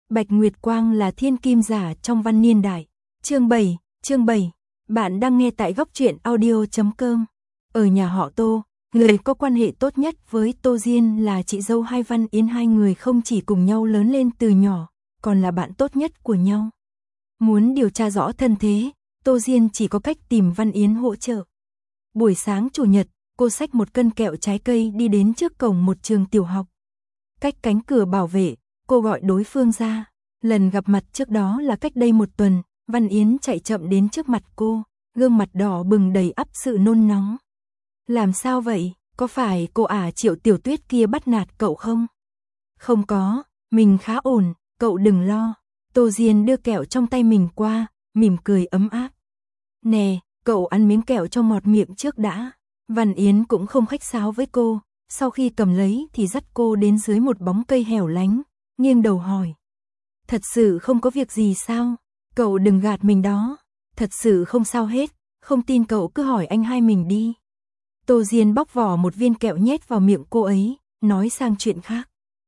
Bạch Nguyệt Quang là thiên kim giả trong văn niên đại. Chương 7. Bạn đang nghe tại goctruyện.audio.com. Ở nhà họ Tô, người có quan hệ tốt nhất với Tô Diên là chị dâu hai Văn Yến, hai người không chỉ cùng nhau lớn lên từ nhỏ, còn là bạn tốt nhất của nhau. Muốn điều tra rõ thân thế, Tô Diên chỉ có cách tìm Văn Yến hỗ trợ. Buổi sáng chủ nhật, cô xách một cân kẹo trái cây đi đến trước cổng một trường tiểu học. Cách cánh cửa bảo vệ, cô gọi đối phương ra. Lần gặp mặt trước đó là cách đây một tuần, Văn Yến chạy chậm đến trước mặt cô, gương mặt đỏ bừng đầy ắp sự nôn nóng. Làm sao vậy, có phải cô Triệu Tiểu Tuyết kia bắt nạt cậu không? Không có, mình khá ổn, cậu đừng lo. Tô Diên đưa kẹo trong tay mình qua, mỉm cười ấm áp. Nè, cậu ăn miếng kẹo cho ngọt miệng trước đã. Văn Yến cũng không khách sáo với cô, sau khi cầm lấy thì dắt cô đến dưới một bóng cây hẻo lánh, nghiêng đầu hỏi. Thật sự không có việc gì sao? Cậu đừng gạt mình đó. Thật sự không sao hết, không tin cậu cứ hỏi anh hai mình đi. Tô Diên bóc vỏ một viên kẹo nhét vào miệng cô ấy, nói sang chuyện khác.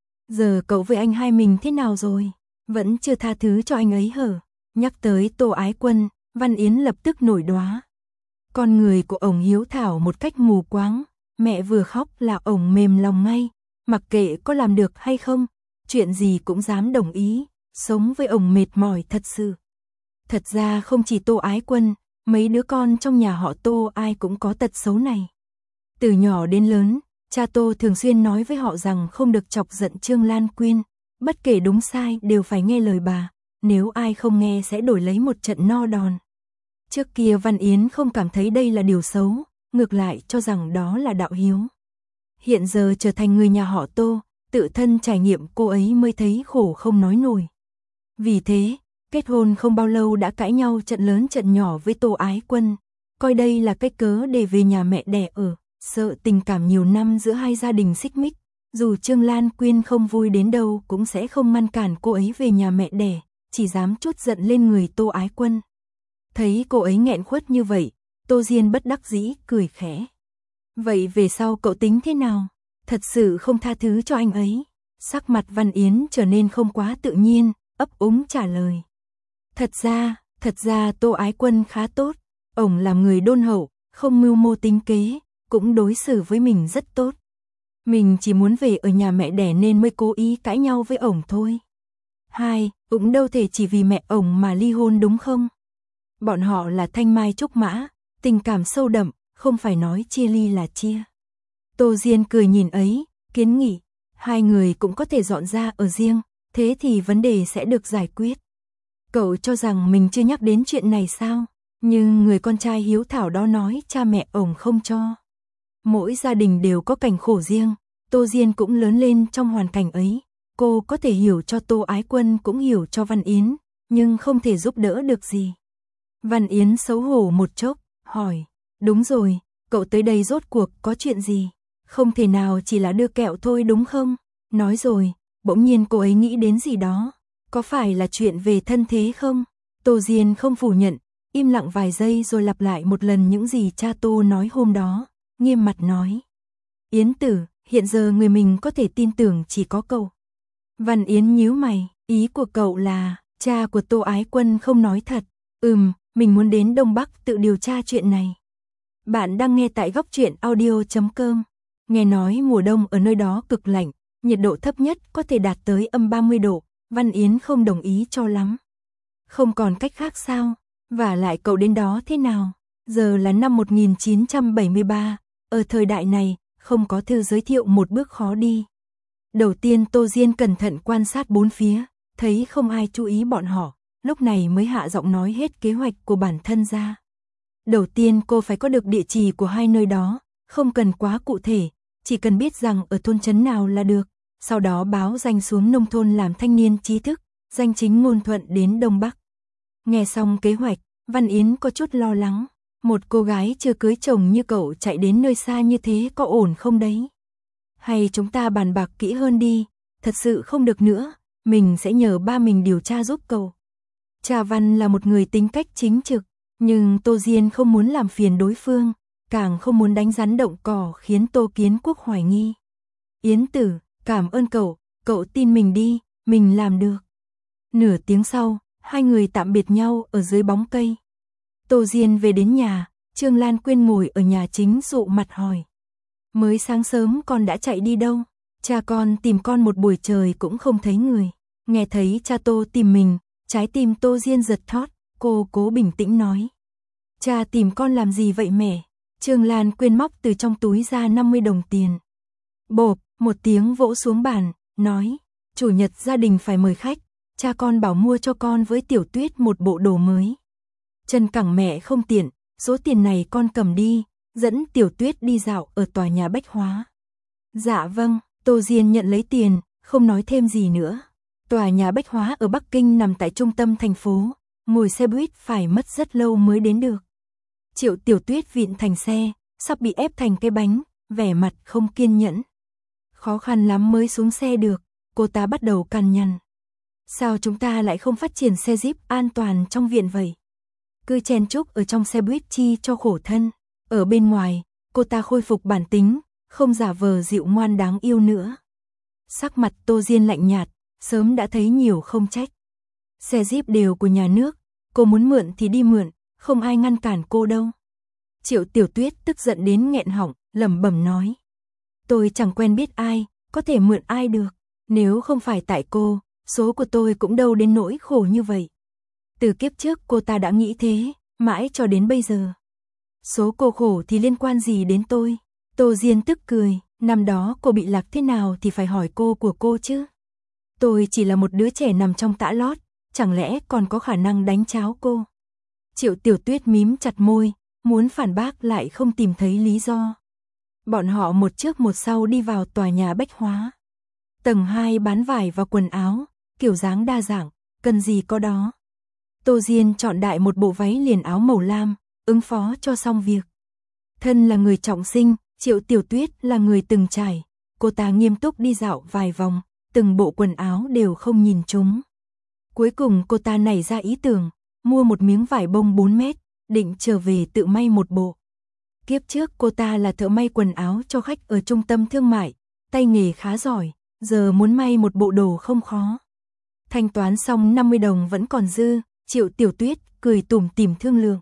Giờ cậu với anh hai mình thế nào rồi? Vẫn chưa tha thứ cho anh ấy hả? Nhắc tới Tô Ái Quân, Văn Yến lập tức nổi đoá. Con người của ổng hiếu thảo một cách mù quáng, mẹ vừa khóc là ổng mềm lòng ngay, mặc kệ có làm được hay không, chuyện gì cũng dám đồng ý, sống với ổng mệt mỏi thật sự. Thật ra không chỉ Tô Ái Quân, mấy đứa con trong nhà họ Tô ai cũng có tật xấu này. Từ nhỏ đến lớn, cha Tô thường xuyên nói với họ rằng không được chọc giận Trương Lan Quyên, bất kể đúng sai đều phải nghe lời bà, nếu ai không nghe sẽ đổi lấy một trận no đòn. Trước kia Văn Yến không cảm thấy đây là điều xấu, ngược lại cho rằng đó là đạo hiếu. Hiện giờ trở thành người nhà họ Tô, tự thân trải nghiệm cô ấy mới thấy khổ không nói nổi. Vì thế, kết hôn không bao lâu đã cãi nhau trận lớn trận nhỏ với Tô Ái Quân, coi đây là cái cớ để về nhà mẹ đẻ ở, sợ tình cảm nhiều năm giữa hai gia đình xích mích, dù Trương Lan Quyên không vui đến đâu cũng sẽ không ngăn cản cô ấy về nhà mẹ đẻ, chỉ dám trút giận lên người Tô Ái Quân. Thấy cô ấy nghẹn khuất như vậy, Tô Diên bất đắc dĩ cười khẽ. Vậy về sau cậu tính thế nào? Thật sự không tha thứ cho anh ấy? Sắc mặt Văn Yến trở nên không quá tự nhiên, ấp úng trả lời. Thật ra Tô Ái Quân khá tốt, ổng làm người đôn hậu, không mưu mô tính kế, cũng đối xử với mình rất tốt. Mình chỉ muốn về ở nhà mẹ đẻ nên mới cố ý cãi nhau với ổng thôi. Ổng đâu thể chỉ vì mẹ ổng mà ly hôn đúng không? Bọn họ là thanh mai trúc mã, tình cảm sâu đậm, không phải nói chia ly là chia. Tô Diên cười nhìn ấy, kiến nghị, hai người cũng có thể dọn ra ở riêng, thế thì vấn đề sẽ được giải quyết. Cậu cho rằng mình chưa nhắc đến chuyện này sao? Nhưng người con trai hiếu thảo đó nói cha mẹ ổng không cho. Mỗi gia đình đều có cảnh khổ riêng, Tô Diên cũng lớn lên trong hoàn cảnh ấy. Cô có thể hiểu cho Tô Ái Quân cũng hiểu cho Văn Yến, nhưng không thể giúp đỡ được gì. Văn Yến xấu hổ một chốc, hỏi, đúng rồi, cậu tới đây rốt cuộc có chuyện gì? Không thể nào chỉ là đưa kẹo thôi đúng không? Nói rồi, bỗng nhiên cô ấy nghĩ đến gì đó. Có phải là chuyện về thân thế không? Tô Diên không phủ nhận, im lặng vài giây rồi lặp lại một lần những gì cha Tô nói hôm đó, nghiêm mặt nói. Yến tử, hiện giờ người mình có thể tin tưởng chỉ có cậu. Văn Yến nhíu mày, ý của cậu là, cha của Tô Ái Quân không nói thật. Mình muốn đến Đông Bắc tự điều tra chuyện này. Bạn đang nghe tại goctruyện.audio.com. Nghe nói mùa đông ở nơi đó cực lạnh, nhiệt độ thấp nhất có thể đạt tới -30 độ, Văn Yến không đồng ý cho lắm. Không còn cách khác sao? Và lại cậu đến đó thế nào? Giờ là năm 1973, ở thời đại này, không có thư giới thiệu một bước khó đi. Đầu tiên Tô Diên cẩn thận quan sát bốn phía, thấy không ai chú ý bọn họ, lúc này mới hạ giọng nói hết kế hoạch của bản thân ra. Đầu tiên cô phải có được địa chỉ của hai nơi đó, không cần quá cụ thể, chỉ cần biết rằng ở thôn trấn nào là được, sau đó báo danh xuống nông thôn làm thanh niên trí thức, danh chính ngôn thuận đến Đông Bắc. Nghe xong kế hoạch, Văn Yến có chút lo lắng, một cô gái chưa cưới chồng như cậu chạy đến nơi xa như thế có ổn không đấy? Hay chúng ta bàn bạc kỹ hơn đi, thật sự không được nữa, mình sẽ nhờ ba mình điều tra giúp cậu. Cha Văn là một người tính cách chính trực, nhưng Tô Diên không muốn làm phiền đối phương, càng không muốn đánh rắn động cỏ khiến Tô Kiến Quốc hoài nghi. Yến tử, cảm ơn cậu tin mình đi, mình làm được. Nửa tiếng sau, hai người tạm biệt nhau ở dưới bóng cây. Tô Diên về đến nhà, Trương Lan Quyên ngồi ở nhà chính dụ mặt hỏi. Mới sáng sớm con đã chạy đi đâu? Cha con tìm con một buổi trời cũng không thấy người. Nghe thấy cha Tô tìm mình, trái tim Tô Diên giật thót, cô cố bình tĩnh nói. Cha tìm con làm gì vậy mẹ? Trương Lan Quyên móc từ trong túi ra 50 đồng tiền. Bộp, một tiếng vỗ xuống bàn, nói. Chủ nhật gia đình phải mời khách, cha con bảo mua cho con với Tiểu Tuyết một bộ đồ mới. Chân cẳng mẹ không tiện, số tiền này con cầm đi, dẫn Tiểu Tuyết đi dạo ở tòa nhà bách hóa. Dạ vâng, Tô Diên nhận lấy tiền, không nói thêm gì nữa. Tòa nhà bách hóa ở Bắc Kinh nằm tại trung tâm thành phố, ngồi xe buýt phải mất rất lâu mới đến được. Triệu Tiểu Tuyết vịn thành xe, sắp bị ép thành cái bánh, vẻ mặt không kiên nhẫn. Khó khăn lắm mới xuống xe được, cô ta bắt đầu cằn nhằn. Sao chúng ta lại không phát triển xe Jeep an toàn trong viện vậy? Cứ chen chúc ở trong xe buýt chi cho khổ thân. Ở bên ngoài, cô ta khôi phục bản tính, không giả vờ dịu ngoan đáng yêu nữa. Sắc mặt Tô Diên lạnh nhạt, sớm đã thấy nhiều không trách. Xe Jeep đều của nhà nước, cô muốn mượn thì đi mượn, không ai ngăn cản cô đâu. Triệu Tiểu Tuyết tức giận đến nghẹn họng, lẩm bẩm nói. Tôi chẳng quen biết ai, có thể mượn ai được. Nếu không phải tại cô, số của tôi cũng đâu đến nỗi khổ như vậy. Từ kiếp trước cô ta đã nghĩ thế, mãi cho đến bây giờ. Số cô khổ thì liên quan gì đến tôi? Tô Diên tức cười, năm đó cô bị lạc thế nào thì phải hỏi cô của cô chứ. Tôi chỉ là một đứa trẻ nằm trong tã lót, chẳng lẽ còn có khả năng đánh cháo cô? Triệu Tiểu Tuyết mím chặt môi, muốn phản bác lại không tìm thấy lý do. Bọn họ một trước một sau đi vào tòa nhà bách hóa. Tầng 2 bán vải và quần áo, kiểu dáng đa dạng, cần gì có đó. Tô Diên chọn đại một bộ váy liền áo màu lam, ứng phó cho xong việc. Thân là người trọng sinh, Triệu Tiểu Tuyết là người từng trải. Cô ta nghiêm túc đi dạo vài vòng, từng bộ quần áo đều không nhìn chúng. Cuối cùng cô ta nảy ra ý tưởng, mua một miếng vải bông 4 mét, định trở về tự may một bộ. Kiếp trước cô ta là thợ may quần áo cho khách ở trung tâm thương mại, tay nghề khá giỏi, giờ muốn may một bộ đồ không khó. Thanh toán xong 50 đồng vẫn còn dư, Triệu Tiểu Tuyết cười tủm tỉm thương lượng.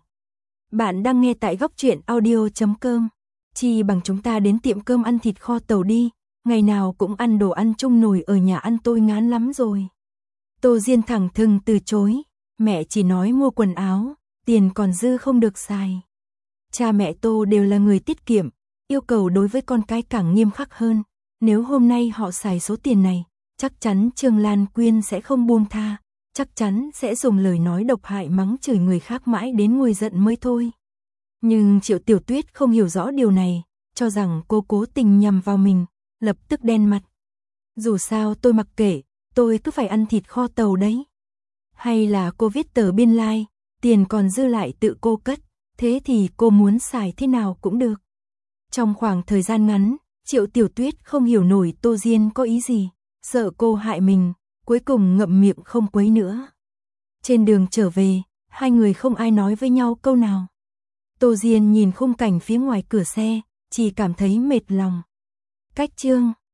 Bạn đang nghe tại góc truyện audio.com. Chi bằng chúng ta đến tiệm cơm ăn thịt kho tàu đi, ngày nào cũng ăn đồ ăn chung nồi ở nhà ăn tôi ngán lắm rồi. Tô Diên thẳng thừng từ chối, mẹ chỉ nói mua quần áo, tiền còn dư không được xài. Cha mẹ Tô đều là người tiết kiệm, yêu cầu đối với con cái càng nghiêm khắc hơn. Nếu hôm nay họ xài số tiền này, chắc chắn Trương Lan Quyên sẽ không buông tha, chắc chắn sẽ dùng lời nói độc hại mắng chửi người khác mãi đến nguôi giận mới thôi. Nhưng Triệu Tiểu Tuyết không hiểu rõ điều này, cho rằng cô cố tình nhằm vào mình, lập tức đen mặt. Dù sao tôi mặc kệ, tôi cứ phải ăn thịt kho tàu đấy. Hay là cô viết tờ biên lai, tiền còn dư lại tự cô cất, thế thì cô muốn xài thế nào cũng được. Trong khoảng thời gian ngắn, Triệu Tiểu Tuyết không hiểu nổi Tô Diên có ý gì, sợ cô hại mình, cuối cùng ngậm miệng không quấy nữa. Trên đường trở về, hai người không ai nói với nhau câu nào. Tô Diên nhìn khung cảnh phía ngoài cửa xe, chỉ cảm thấy mệt lòng. Cách chương